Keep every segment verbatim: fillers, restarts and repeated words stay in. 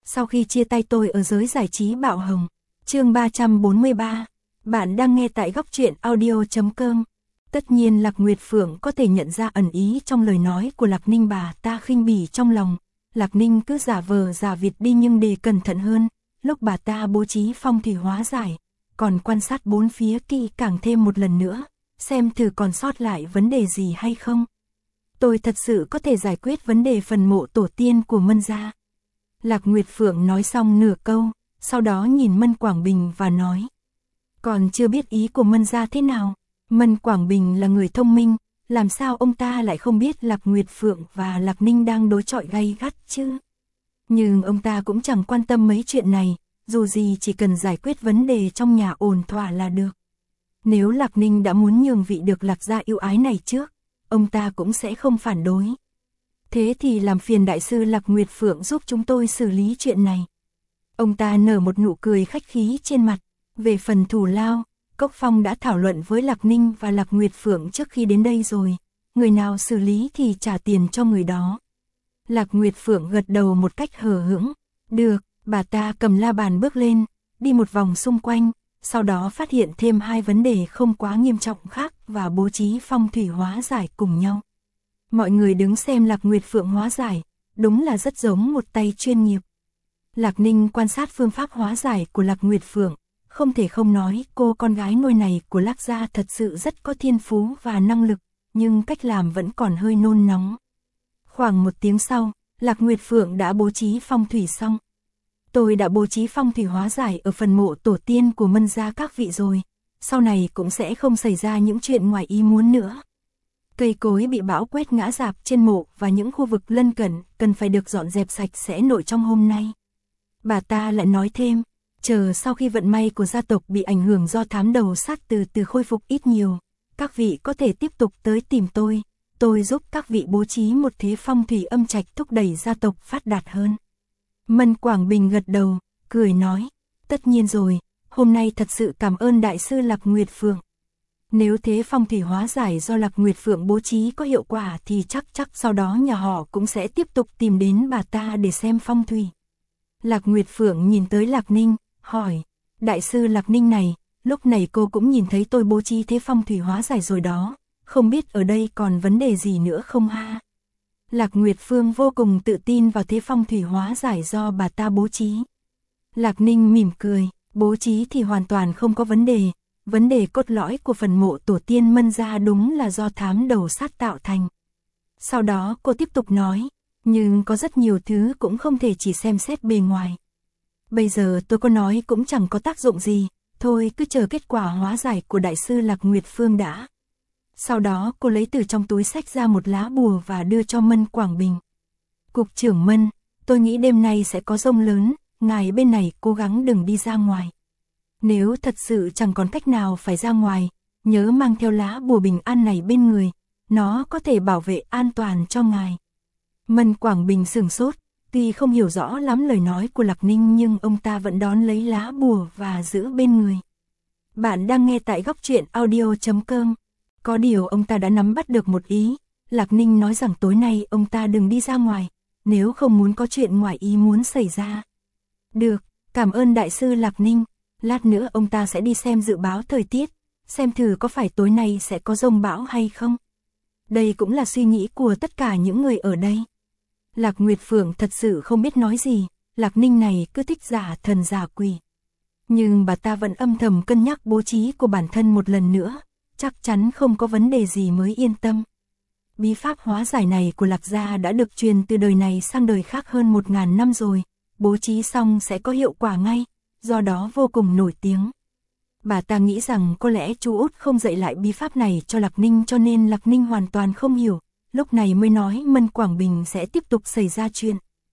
Sau khi chia tay tôi ở giới giải trí bạo hồng. Chương ba trăm bốn mươi ba. Bạn đang nghe tại góc truyện audio chấm com. Tất nhiên Lạc Nguyệt Phượng có thể nhận ra ẩn ý trong lời nói của Lạc Ninh bà ta khinh bỉ trong lòng. Lạc Ninh cứ giả vờ giả vịt đi nhưng để cẩn thận hơn. Lúc bà ta bố trí phong thủy hóa giải, còn quan sát bốn phía kỹ càng thêm một lần nữa, xem thử còn sót lại vấn đề gì hay không. Tôi thật sự có thể giải quyết vấn đề phần mộ tổ tiên của Mân gia. Lạc Nguyệt Phượng nói xong nửa câu, sau đó nhìn Mân Quảng Bình và nói. Còn chưa biết ý của Mân gia thế nào. Mân Quảng Bình là người thông minh, làm sao ông ta lại không biết Lạc Nguyệt Phượng và Lạc Ninh đang đối chọi gay gắt chứ. Nhưng ông ta cũng chẳng quan tâm mấy chuyện này, dù gì chỉ cần giải quyết vấn đề trong nhà ổn thỏa là được. Nếu Lạc Ninh đã muốn nhường vị được Lạc gia yêu ái này trước, ông ta cũng sẽ không phản đối. Thế thì làm phiền đại sư Lạc Nguyệt Phượng giúp chúng tôi xử lý chuyện này. Ông ta nở một nụ cười khách khí trên mặt. Về phần thù lao, Cốc Phong đã thảo luận với Lạc Ninh và Lạc Nguyệt Phượng trước khi đến đây rồi. Người nào xử lý thì trả tiền cho người đó. Lạc Nguyệt Phượng gật đầu một cách hờ hững. Được, bà ta cầm la bàn bước lên, đi một vòng xung quanh, sau đó phát hiện thêm hai vấn đề không quá nghiêm trọng khác và bố trí phong thủy hóa giải cùng nhau. Mọi người đứng xem Lạc Nguyệt Phượng hóa giải, đúng là rất giống một tay chuyên nghiệp. Lạc Ninh quan sát phương pháp hóa giải của Lạc Nguyệt Phượng, không thể không nói cô con gái nuôi này của Lạc gia thật sự rất có thiên phú và năng lực, nhưng cách làm vẫn còn hơi nôn nóng. Khoảng một tiếng sau, Lạc Nguyệt Phượng đã bố trí phong thủy xong. Tôi đã bố trí phong thủy hóa giải ở phần mộ tổ tiên của Mân gia các vị rồi, sau này cũng sẽ không xảy ra những chuyện ngoài ý muốn nữa. Cây cối bị bão quét ngã rạp trên mộ và những khu vực lân cận cần phải được dọn dẹp sạch sẽ nội trong hôm nay. Bà ta lại nói thêm, chờ sau khi vận may của gia tộc bị ảnh hưởng do thám đầu sát từ từ khôi phục ít nhiều, các vị có thể tiếp tục tới tìm tôi, tôi giúp các vị bố trí một thế phong thủy âm trạch thúc đẩy gia tộc phát đạt hơn. Mân Quảng Bình gật đầu, cười nói, tất nhiên rồi, hôm nay thật sự cảm ơn đại sư Lạc Nguyệt Phượng. Nếu thế phong thủy hóa giải do Lạc Nguyệt Phượng bố trí có hiệu quả thì chắc chắc sau đó nhà họ cũng sẽ tiếp tục tìm đến bà ta để xem phong thủy. Lạc Nguyệt Phượng nhìn tới Lạc Ninh, hỏi, đại sư Lạc Ninh này, lúc này cô cũng nhìn thấy tôi bố trí thế phong thủy hóa giải rồi đó, không biết ở đây còn vấn đề gì nữa không ha? Lạc Nguyệt Phương vô cùng tự tin vào thế phong thủy hóa giải do bà ta bố trí. Lạc Ninh mỉm cười, bố trí thì hoàn toàn không có vấn đề, vấn đề cốt lõi của phần mộ tổ tiên Mân gia đúng là do thám đầu sát tạo thành. Sau đó cô tiếp tục nói, nhưng có rất nhiều thứ cũng không thể chỉ xem xét bề ngoài. Bây giờ tôi có nói cũng chẳng có tác dụng gì, thôi cứ chờ kết quả hóa giải của đại sư Lạc Nguyệt Phương đã. Sau đó cô lấy từ trong túi xách ra một lá bùa và đưa cho Mân Quảng Bình. Cục trưởng Mân, tôi nghĩ đêm nay sẽ có rông lớn, ngài bên này cố gắng đừng đi ra ngoài. Nếu thật sự chẳng còn cách nào phải ra ngoài, nhớ mang theo lá bùa bình an này bên người, nó có thể bảo vệ an toàn cho ngài. Mân Quảng Bình sửng sốt, tuy không hiểu rõ lắm lời nói của Lạc Ninh nhưng ông ta vẫn đón lấy lá bùa và giữ bên người. Bạn đang nghe tại góc truyện audio chấm com. Có điều ông ta đã nắm bắt được một ý, Lạc Ninh nói rằng tối nay ông ta đừng đi ra ngoài, nếu không muốn có chuyện ngoài ý muốn xảy ra. Được, cảm ơn đại sư Lạc Ninh, lát nữa ông ta sẽ đi xem dự báo thời tiết, xem thử có phải tối nay sẽ có dông bão hay không. Đây cũng là suy nghĩ của tất cả những người ở đây. Lạc Nguyệt Phượng thật sự không biết nói gì, Lạc Ninh này cứ thích giả thần giả quỷ. Nhưng bà ta vẫn âm thầm cân nhắc bố trí của bản thân một lần nữa, chắc chắn không có vấn đề gì mới yên tâm. Bí pháp hóa giải này của Lạc gia đã được truyền từ đời này sang đời khác hơn một ngàn năm rồi, bố trí xong sẽ có hiệu quả ngay, do đó vô cùng nổi tiếng. Bà ta nghĩ rằng có lẽ chú út không dạy lại bí pháp này cho Lạc Ninh cho nên Lạc Ninh hoàn toàn không hiểu, lúc này mới nói Mân Quảng Bình sẽ tiếp tục xảy ra chuyện.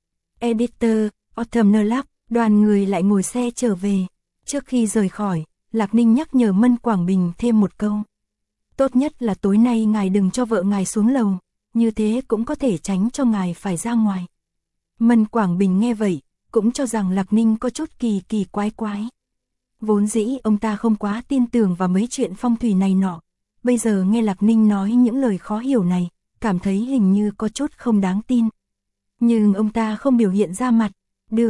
Editor, Autumn Lab, đoàn người lại ngồi xe trở về. Trước khi rời khỏi, Lạc Ninh nhắc nhở Mân Quảng Bình thêm một câu. Tốt nhất là tối nay ngài đừng cho vợ ngài xuống lầu, như thế cũng có thể tránh cho ngài phải ra ngoài. Mân Quảng Bình nghe vậy, cũng cho rằng Lạc Ninh có chút kỳ kỳ quái quái. Vốn dĩ ông ta không quá tin tưởng vào mấy chuyện phong thủy này nọ, bây giờ nghe Lạc Ninh nói những lời khó hiểu này, cảm thấy hình như có chút không đáng tin. Nhưng ông ta không biểu hiện ra mặt, được,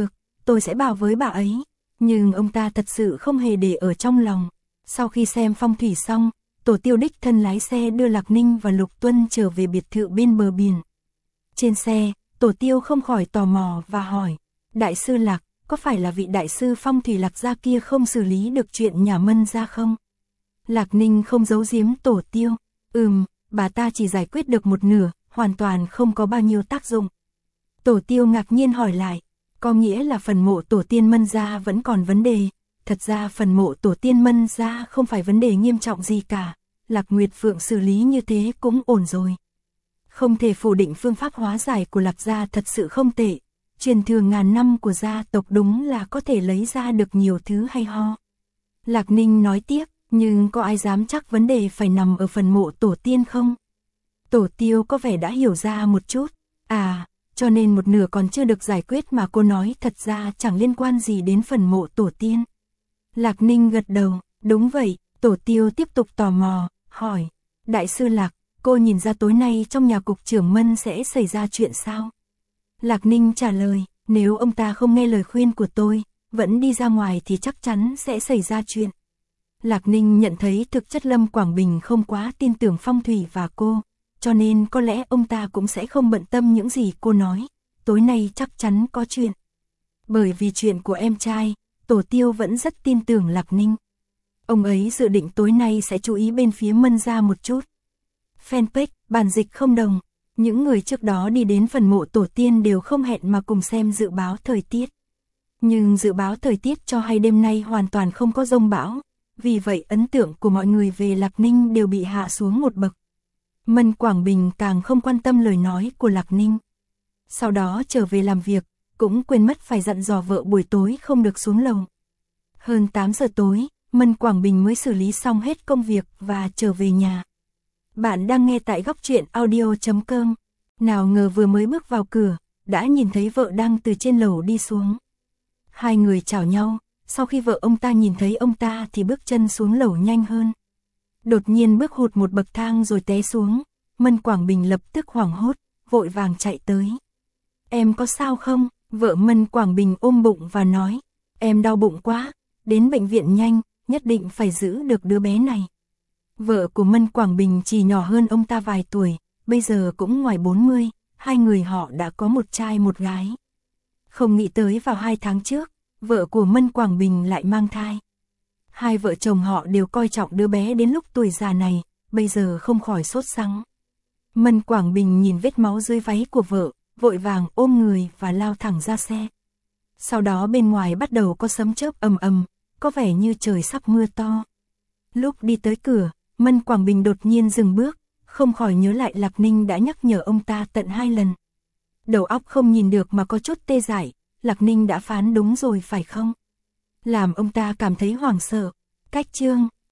tôi sẽ bảo với bà ấy. Nhưng ông ta thật sự không hề để ở trong lòng. Sau khi xem phong thủy xong, Tổ Tiêu đích thân lái xe đưa Lạc Ninh và Lục Tuân trở về biệt thự bên bờ biển. Trên xe, Tổ Tiêu không khỏi tò mò và hỏi, Đại sư Lạc, có phải là vị đại sư phong thủy Lạc gia kia không xử lý được chuyện nhà Mân gia không? Lạc Ninh không giấu giếm Tổ Tiêu, ừm, bà ta chỉ giải quyết được một nửa, hoàn toàn không có bao nhiêu tác dụng. Tổ Tiêu ngạc nhiên hỏi lại, có nghĩa là phần mộ tổ tiên Mân gia vẫn còn vấn đề. Thật ra phần mộ tổ tiên Mân gia không phải vấn đề nghiêm trọng gì cả, Lạc Nguyệt Phượng xử lý như thế cũng ổn rồi. Không thể phủ định phương pháp hóa giải của Lạc gia thật sự không tệ, truyền thừa ngàn năm của gia tộc đúng là có thể lấy ra được nhiều thứ hay ho. Lạc Ninh nói tiếp, nhưng có ai dám chắc vấn đề phải nằm ở phần mộ tổ tiên không? Tổ Tiêu có vẻ đã hiểu ra một chút, à, cho nên một nửa còn chưa được giải quyết mà cô nói thật ra chẳng liên quan gì đến phần mộ tổ tiên. Lạc Ninh gật đầu, đúng vậy. Tổ Tiêu tiếp tục tò mò, hỏi, Đại sư Lạc, cô nhìn ra tối nay trong nhà cục trưởng Mân sẽ xảy ra chuyện sao? Lạc Ninh trả lời, nếu ông ta không nghe lời khuyên của tôi, vẫn đi ra ngoài thì chắc chắn sẽ xảy ra chuyện. Lạc Ninh nhận thấy thực chất Lâm Quảng Bình không quá tin tưởng phong thủy và cô, cho nên có lẽ ông ta cũng sẽ không bận tâm những gì cô nói, tối nay chắc chắn có chuyện. Bởi vì chuyện của em trai, Tổ Tiêu vẫn rất tin tưởng Lạc Ninh. Ông ấy dự định tối nay sẽ chú ý bên phía Mân gia một chút. Fanpage, bản dịch không đồng. Những người trước đó đi đến phần mộ tổ tiên đều không hẹn mà cùng xem dự báo thời tiết. Nhưng dự báo thời tiết cho hay đêm nay hoàn toàn không có dông bão. Vì vậy ấn tượng của mọi người về Lạc Ninh đều bị hạ xuống một bậc. Mân Quảng Bình càng không quan tâm lời nói của Lạc Ninh. Sau đó trở về làm việc, cũng quên mất phải dặn dò vợ buổi tối không được xuống lầu. Hơn tám giờ tối, Mân Quảng Bình mới xử lý xong hết công việc và trở về nhà. Bạn đang nghe tại góc truyện audio chấm com. Nào ngờ vừa mới bước vào cửa, đã nhìn thấy vợ đang từ trên lầu đi xuống. Hai người chào nhau, sau khi vợ ông ta nhìn thấy ông ta thì bước chân xuống lầu nhanh hơn. Đột nhiên bước hụt một bậc thang rồi té xuống, Mân Quảng Bình lập tức hoảng hốt, vội vàng chạy tới. Em có sao không? Vợ Mân Quảng Bình ôm bụng và nói, em đau bụng quá, đến bệnh viện nhanh, nhất định phải giữ được đứa bé này. Vợ của Mân Quảng Bình chỉ nhỏ hơn ông ta vài tuổi, bây giờ cũng ngoài bốn mươi, hai người họ đã có một trai một gái. Không nghĩ tới vào hai tháng trước, vợ của Mân Quảng Bình lại mang thai. Hai vợ chồng họ đều coi trọng đứa bé đến lúc tuổi già này, bây giờ không khỏi sốt sắng. Mân Quảng Bình nhìn vết máu dưới váy của vợ, vội vàng ôm người và lao thẳng ra xe. Sau đó bên ngoài bắt đầu có sấm chớp ầm ầm, có vẻ như trời sắp mưa to. Lúc đi tới cửa, Mân Quảng Bình đột nhiên dừng bước, không khỏi nhớ lại Lạc Ninh đã nhắc nhở ông ta tận hai lần. Đầu óc không nhìn được mà có chút tê dại, Lạc Ninh đã phán đúng rồi phải không? Làm ông ta cảm thấy hoảng sợ. Cách chương